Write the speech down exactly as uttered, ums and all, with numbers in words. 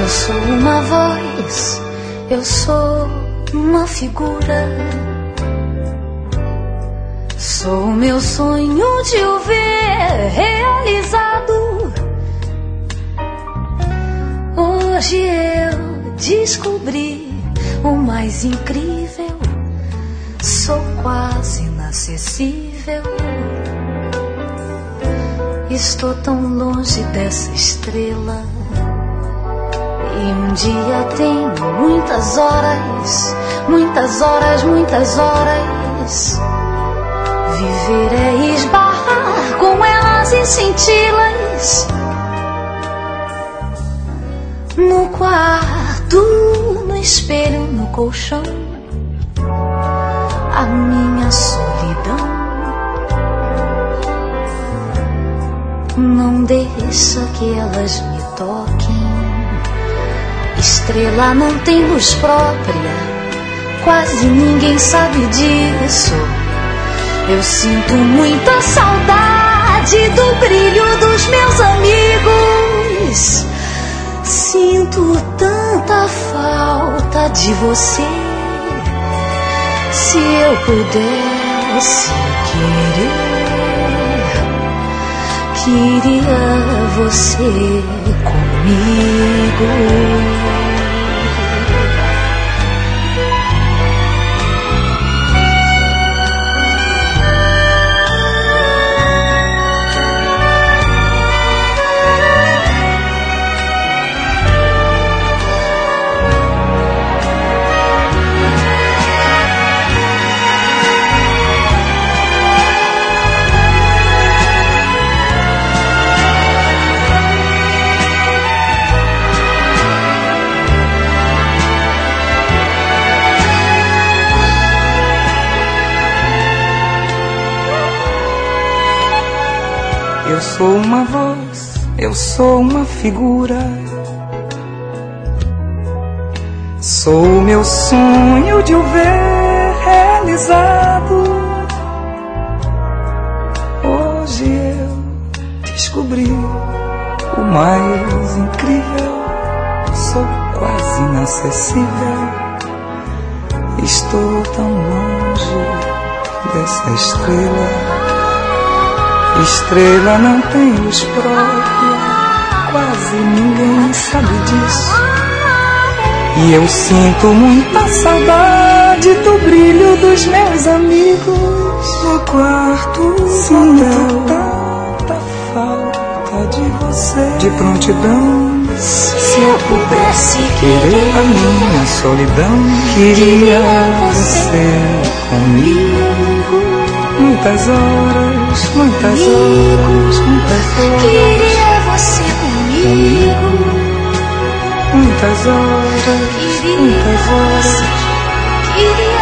Eu sou uma voz, eu sou uma figura. Sou meu sonho de o ver realizado. Hoje eu descobri o mais incrível. Sou quase inacessível. Estou tão longe dessa estrela. E um dia tenho muitas horas, muitas horas, muitas horas. Viver é esbarrar com elas e senti-las. No quarto, no espelho, no colchão, a minha solidão. Não deixa que elas me toquem. Estrela não tem luz própria, quase ninguém sabe disso. Eu sinto muita saudade do brilho dos meus amigos. Sinto tanta falta de você. Se eu pudesse querer, queria você comigo. Eu sou uma voz, eu sou uma figura. Sou o meu sonho de o ver realizado. Hoje eu descobri o mais incrível. Sou quase inacessível. Estou tão longe dessa estrela. Estrela não tem luz própria, quase ninguém sabe disso. E eu sinto muita saudade do brilho dos meus amigos. No quarto sinto tanta falta de você, de prontidão. Se eu pudesse Querer a minha solidão, queria você comigo. Muitas horas, muitas horas, muitas horas. Queria você comigo. Muitas horas, muitas horas. Queria